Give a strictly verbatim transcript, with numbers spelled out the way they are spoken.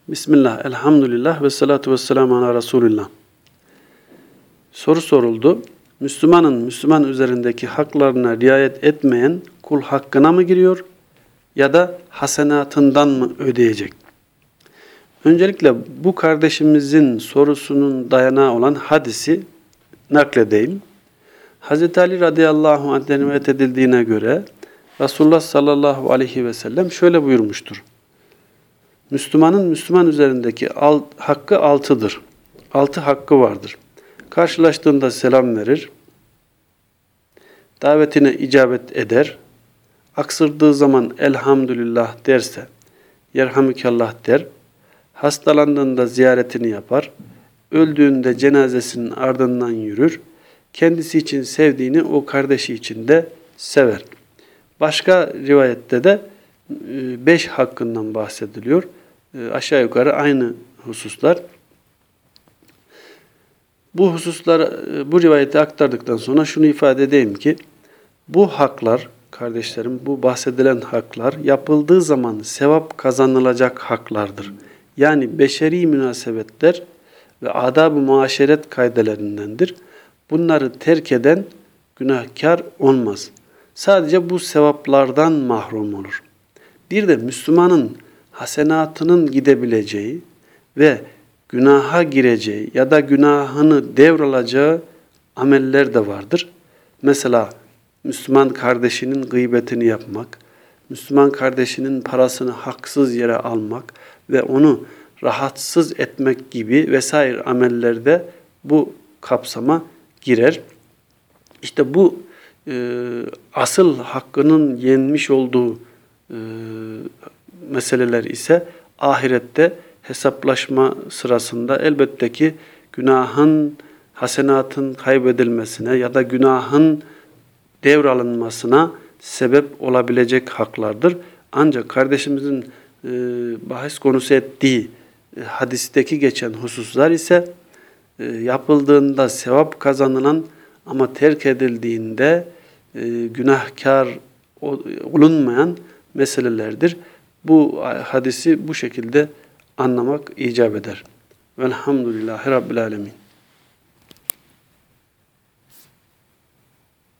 Bismillah, elhamdülillah ve salatu ve selamu ala Resulillah. Soru soruldu. Müslümanın Müslüman üzerindeki haklarına riayet etmeyen kul hakkına mı giriyor ya da hasenatından mı ödeyecek? Öncelikle bu kardeşimizin sorusunun dayanağı olan hadisi nakledeyim. Hazreti Ali radıyallahu anh'ten rivayet edildiğine göre Resulullah sallallahu aleyhi ve sellem şöyle buyurmuştur. Müslümanın Müslüman üzerindeki alt, hakkı altıdır. Altı hakkı vardır. Karşılaştığında selam verir, davetine icabet eder, aksırdığı zaman elhamdülillah derse, yerhamükallah der, hastalandığında ziyaretini yapar, öldüğünde cenazesinin ardından yürür, kendisi için sevdiğini o kardeşi için de sever. Başka rivayette de beş hakkından bahsediliyor. Aşağı yukarı aynı hususlar. Bu hususlar, bu rivayeti aktardıktan sonra şunu ifade edeyim ki, bu haklar, kardeşlerim, bu bahsedilen haklar yapıldığı zaman sevap kazanılacak haklardır. Yani beşeri münasebetler ve adab-ı muaşeret kaidelerindendir. Bunları terk eden günahkar olmaz. Sadece bu sevaplardan mahrum olur. Bir de Müslümanın hasenatının gidebileceği ve günaha gireceği ya da günahını devralacağı ameller de vardır. Mesela Müslüman kardeşinin gıybetini yapmak, Müslüman kardeşinin parasını haksız yere almak ve onu rahatsız etmek gibi vesaire amellerde bu kapsama girer. İşte bu e, asıl hakkının yenmiş olduğu e, meseleler ise ahirette hesaplaşma sırasında elbette ki günahın, hasenatın kaybedilmesine ya da günahın devralınmasına sebep olabilecek haklardır. Ancak kardeşimizin e, bahis konusu ettiği e, hadisteki geçen hususlar ise e, yapıldığında sevap kazanılan ama terk edildiğinde e, günahkar olunmayan meselelerdir. Bu hadisi bu şekilde anlamak icap eder. Velhamdülillahi Rabbil Alemin.